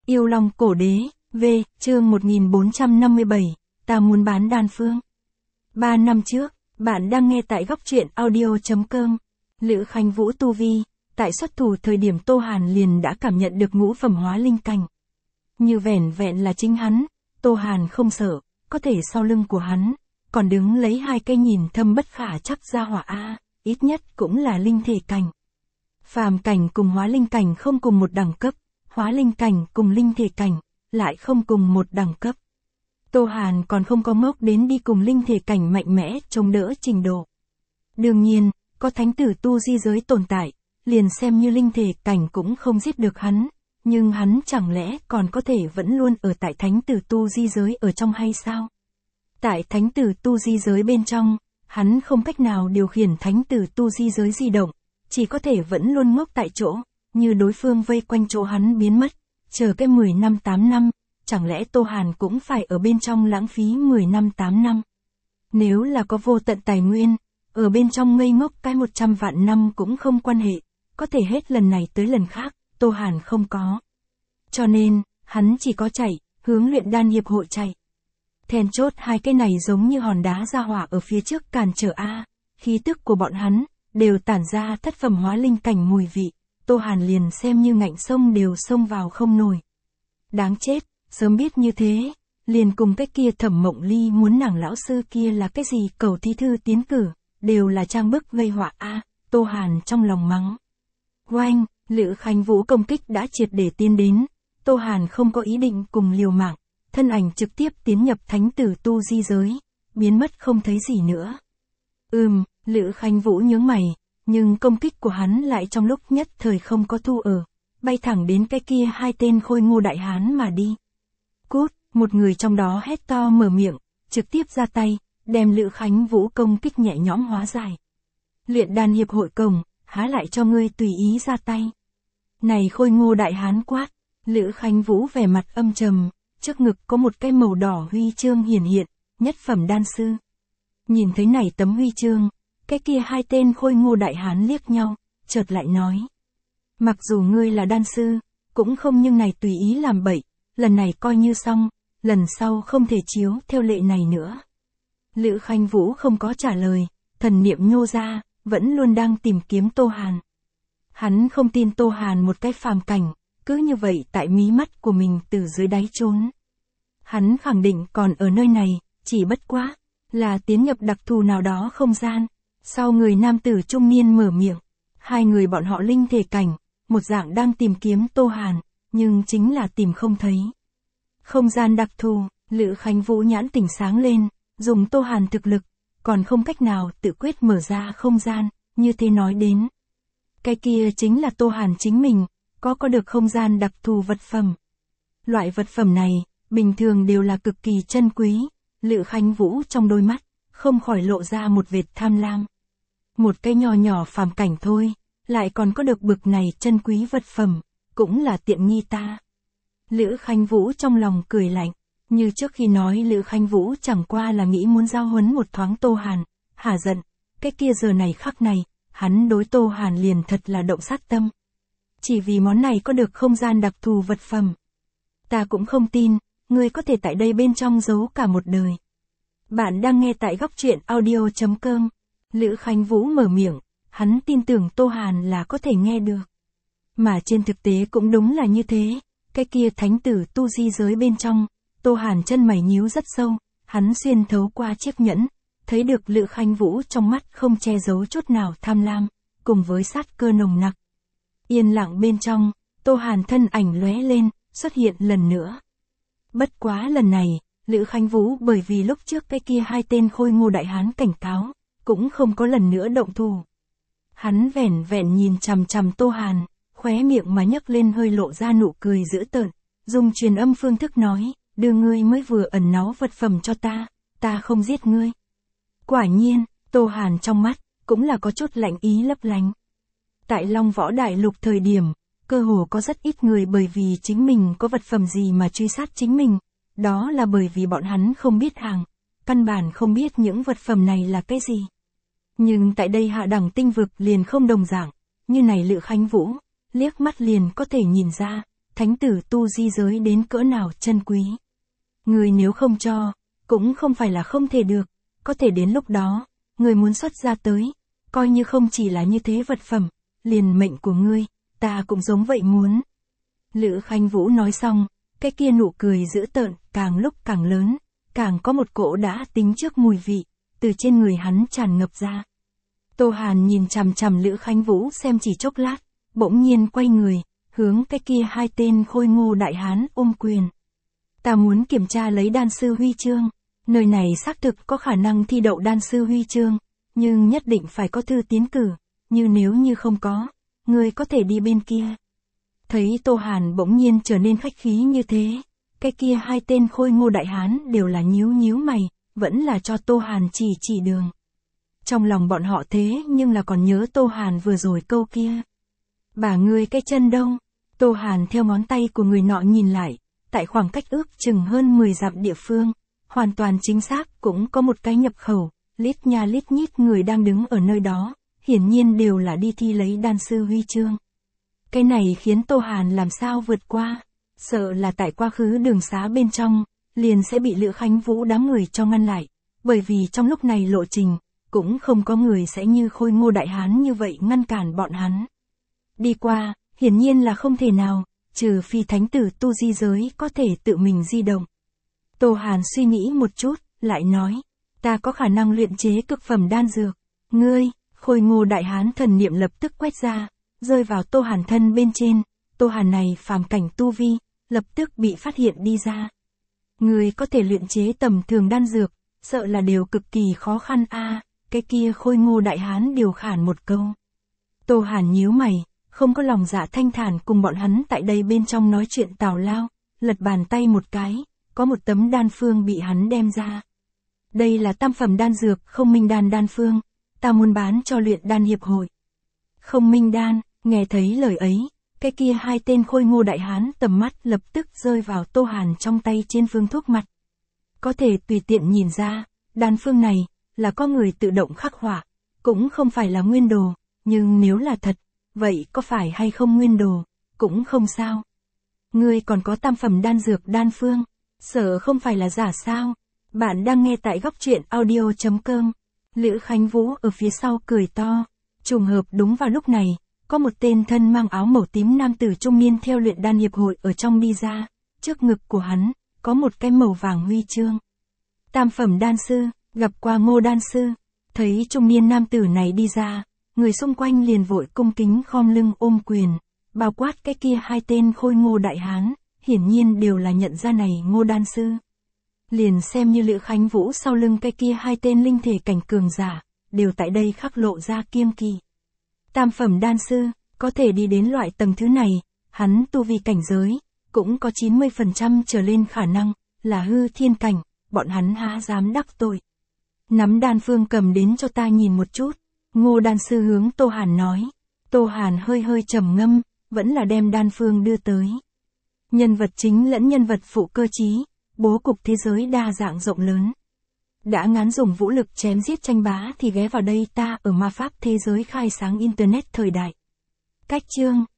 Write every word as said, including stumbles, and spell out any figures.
Yêu Long Cổ Đế, V, chương một nghìn bốn trăm năm mươi bảy, ta muốn bán đan phương. Ba năm trước, bạn đang nghe tại góc truyện audio.com. Lữ Khánh Vũ tu vi, tại xuất thủ thời điểm Tô Hàn liền đã cảm nhận được ngũ phẩm hóa linh cảnh. Như vẻn vẹn là chính hắn, Tô Hàn không sợ, có thể sau lưng của hắn, còn đứng lấy hai cây nhìn thâm bất khả chắc ra hỏa A, ít nhất cũng là linh thể cảnh. Phàm cảnh cùng hóa linh cảnh không cùng một đẳng cấp, hóa linh cảnh cùng linh thể cảnh, lại không cùng một đẳng cấp. Tô Hàn còn không có ngốc đến đi cùng linh thể cảnh mạnh mẽ chống đỡ trình độ. Đương nhiên, có thánh tử tu di giới tồn tại, liền xem như linh thể cảnh cũng không giết được hắn, nhưng hắn chẳng lẽ còn có thể vẫn luôn ở tại thánh tử tu di giới ở trong hay sao? Tại thánh tử tu di giới bên trong, hắn không cách nào điều khiển thánh tử tu di giới di động, chỉ có thể vẫn luôn ngốc tại chỗ, như đối phương vây quanh chỗ hắn biến mất, chờ cái mười năm tám năm, chẳng lẽ Tô Hàn cũng phải ở bên trong lãng phí mười năm tám năm? Nếu là có vô tận tài nguyên, ở bên trong ngây ngốc cái một trăm vạn năm cũng không quan hệ, có thể hết lần này tới lần khác, Tô Hàn không có. Cho nên, hắn chỉ có chạy, hướng luyện đan hiệp hội chạy. Then chốt hai cái này giống như hòn đá ra hỏa ở phía trước cản trở A, khí tức của bọn hắn, đều tản ra thất phẩm hóa linh cảnh mùi vị, Tô Hàn liền xem như ngạnh sông đều xông vào không nổi. Đáng chết, sớm biết như thế, liền cùng cái kia Thẩm Mộng Ly muốn nàng lão sư kia là cái gì cầu thí thư tiến cử, đều là trang bức gây họa A, Tô Hàn trong lòng mắng. Oanh, Lữ Khánh Vũ công kích đã triệt để tiến đến, Tô Hàn không có ý định cùng liều mạng, thân ảnh trực tiếp tiến nhập thánh tử tu di giới, biến mất không thấy gì nữa. Ừm, Lữ Khánh Vũ nhướng mày, nhưng công kích của hắn lại trong lúc nhất thời không có thu ở, bay thẳng đến cái kia hai tên khôi ngô đại hán mà đi. Cút, một người trong đó hét to mở miệng, trực tiếp ra tay, đem Lữ Khánh Vũ công kích nhẹ nhõm hóa giải. Luyện đan hiệp hội cổng, há lại cho ngươi tùy ý ra tay. Này khôi ngô đại hán quát, Lữ Khánh Vũ vẻ mặt âm trầm, trước ngực có một cái màu đỏ huy chương hiển hiện, nhất phẩm đan sư. Nhìn thấy này tấm huy chương, cái kia hai tên khôi ngô đại hán liếc nhau, chợt lại nói. Mặc dù ngươi là đan sư, cũng không nhưng này tùy ý làm bậy, lần này coi như xong, lần sau không thể chiếu theo lệ này nữa. Lữ Khánh Vũ không có trả lời, thần niệm nhô ra, vẫn luôn đang tìm kiếm Tô Hàn. Hắn không tin Tô Hàn một cái phàm cảnh, cứ như vậy tại mí mắt của mình từ dưới đáy trốn. Hắn khẳng định còn ở nơi này, chỉ bất quá, là tiến nhập đặc thù nào đó không gian. Sau người nam tử trung niên mở miệng, hai người bọn họ linh thể cảnh, một dạng đang tìm kiếm Tô Hàn, nhưng chính là tìm không thấy. Không gian đặc thù, Lữ Khánh Vũ nhãn tỉnh sáng lên, dùng Tô Hàn thực lực, còn không cách nào tự quyết mở ra không gian, như thế nói đến. Cái kia chính là Tô Hàn chính mình, có có được không gian đặc thù vật phẩm. Loại vật phẩm này, bình thường đều là cực kỳ chân quý, Lữ Khánh Vũ trong đôi mắt, không khỏi lộ ra một vệt tham lam. Một cái nhỏ nhỏ phàm cảnh thôi, lại còn có được bực này chân quý vật phẩm, cũng là tiện nghi ta. Lữ Khánh Vũ trong lòng cười lạnh, như trước khi nói Lữ Khánh Vũ chẳng qua là nghĩ muốn giao huấn một thoáng Tô Hàn, hả giận, cái kia giờ này khắc này, hắn đối Tô Hàn liền thật là động sát tâm. Chỉ vì món này có được không gian đặc thù vật phẩm. Ta cũng không tin, ngươi có thể tại đây bên trong giấu cả một đời. Bạn đang nghe tại góc truyện audio.com. Lữ Khánh Vũ mở miệng, hắn tin tưởng Tô Hàn là có thể nghe được. Mà trên thực tế cũng đúng là như thế, cái kia thánh tử tu di giới bên trong, Tô Hàn chân mày nhíu rất sâu, hắn xuyên thấu qua chiếc nhẫn, thấy được Lữ Khánh Vũ trong mắt không che giấu chút nào tham lam, cùng với sát cơ nồng nặc. Yên lặng bên trong, Tô Hàn thân ảnh lóe lên, xuất hiện lần nữa. Bất quá lần này, Lữ Khánh Vũ bởi vì lúc trước cái kia hai tên khôi ngô đại hán cảnh cáo, cũng không có lần nữa động thủ. Hắn vẻn vẹn nhìn chằm chằm Tô Hàn, khóe miệng mà nhấc lên hơi lộ ra nụ cười dữ tợn, dùng truyền âm phương thức nói, đưa ngươi mới vừa ẩn náu vật phẩm cho ta, ta không giết ngươi. Quả nhiên, Tô Hàn trong mắt, cũng là có chút lạnh ý lấp lánh. Tại Long Võ Đại Lục thời điểm, cơ hồ có rất ít người bởi vì chính mình có vật phẩm gì mà truy sát chính mình, đó là bởi vì bọn hắn không biết hàng, căn bản không biết những vật phẩm này là cái gì. Nhưng tại đây hạ đẳng tinh vực liền không đồng dạng, như này Lữ Khánh Vũ, liếc mắt liền có thể nhìn ra, thánh tử tu di giới đến cỡ nào chân quý. Người nếu không cho, cũng không phải là không thể được, có thể đến lúc đó, người muốn xuất ra tới, coi như không chỉ là như thế vật phẩm, liền mệnh của ngươi, ta cũng giống vậy muốn. Lữ Khánh Vũ nói xong, cái kia nụ cười dữ tợn, càng lúc càng lớn, càng có một cỗ đã tính trước mùi vị, từ trên người hắn tràn ngập ra. Tô Hàn nhìn chằm chằm Lữ Khánh Vũ xem chỉ chốc lát, bỗng nhiên quay người, hướng cái kia hai tên khôi ngô đại hán ôm quyền. Ta muốn kiểm tra lấy đan sư huy chương, nơi này xác thực có khả năng thi đậu đan sư huy chương, nhưng nhất định phải có thư tiến cử, như nếu như không có, ngươi có thể đi bên kia. Thấy Tô Hàn bỗng nhiên trở nên khách khí như thế, cái kia hai tên khôi ngô đại hán đều là nhíu nhíu mày, vẫn là cho Tô Hàn chỉ chỉ đường. Trong lòng bọn họ thế nhưng là còn nhớ Tô Hàn vừa rồi câu kia. Bà ngươi cái chân đâu? Tô Hàn theo ngón tay của người nọ nhìn lại, tại khoảng cách ước chừng hơn mười dặm địa phương, hoàn toàn chính xác cũng có một cái nhập khẩu, lít nha lít nhít người đang đứng ở nơi đó, hiển nhiên đều là đi thi lấy đan sư huy chương. Cái này khiến Tô Hàn làm sao vượt qua, sợ là tại quá khứ đường xá bên trong, liền sẽ bị Lữ Khánh Vũ đám người cho ngăn lại, bởi vì trong lúc này lộ trình, cũng không có người sẽ như khôi ngô đại hán như vậy ngăn cản bọn hắn. Đi qua, hiển nhiên là không thể nào, trừ phi thánh tử tu di giới có thể tự mình di động. Tô Hàn suy nghĩ một chút, lại nói, ta có khả năng luyện chế cực phẩm đan dược. Ngươi, khôi ngô đại hán thần niệm lập tức quét ra, rơi vào Tô Hàn thân bên trên, Tô Hàn này phàm cảnh tu vi, lập tức bị phát hiện đi ra. Ngươi có thể luyện chế tầm thường đan dược, sợ là điều cực kỳ khó khăn a. À, cái kia khôi ngô đại hán điều khản một câu. Tô Hàn nhíu mày, không có lòng dạ thanh thản cùng bọn hắn tại đây bên trong nói chuyện tào lao, lật bàn tay một cái, có một tấm đan phương bị hắn đem ra. Đây là tam phẩm đan dược không minh đan đan phương, ta muốn bán cho luyện đan hiệp hội. Không minh đan, nghe thấy lời ấy, cái kia hai tên khôi ngô đại hán tầm mắt lập tức rơi vào Tô Hàn trong tay trên phương thuốc mặt. Có thể tùy tiện nhìn ra, đan phương này, là có người tự động khắc họa, cũng không phải là nguyên đồ, nhưng nếu là thật, vậy có phải hay không nguyên đồ, cũng không sao. Ngươi còn có tam phẩm đan dược đan phương, sợ không phải là giả sao? Bạn đang nghe tại góc truyện audio chấm com. Lữ Khánh Vũ ở phía sau cười to, trùng hợp đúng vào lúc này, có một tên thân mang áo màu tím nam tử trung niên theo luyện đan hiệp hội ở trong đi ra, trước ngực của hắn, có một cái màu vàng huy chương. Tam phẩm đan sư, gặp qua Ngô đan sư, thấy trung niên nam tử này đi ra, người xung quanh liền vội cung kính khom lưng ôm quyền, bao quát cái kia hai tên khôi ngô đại hán, hiển nhiên đều là nhận ra này Ngô đan sư. Liền xem như Lữ Khánh Vũ sau lưng cái kia hai tên linh thể cảnh cường giả, đều tại đây khắc lộ ra kiêng kỵ. Tam phẩm đan sư, có thể đi đến loại tầng thứ này, hắn tu vi cảnh giới, cũng có chín mươi phần trăm trở lên khả năng, là hư thiên cảnh, bọn hắn há dám đắc tội. Nắm đan phương cầm đến cho ta nhìn một chút, Ngô đan sư hướng Tô Hàn nói. Tô Hàn hơi hơi trầm ngâm, vẫn là đem đan phương đưa tới. Nhân vật chính lẫn nhân vật phụ cơ trí, bố cục thế giới đa dạng rộng lớn. Đã ngán dùng vũ lực chém giết tranh bá thì ghé vào đây ta ở ma pháp thế giới khai sáng internet thời đại. Cách chương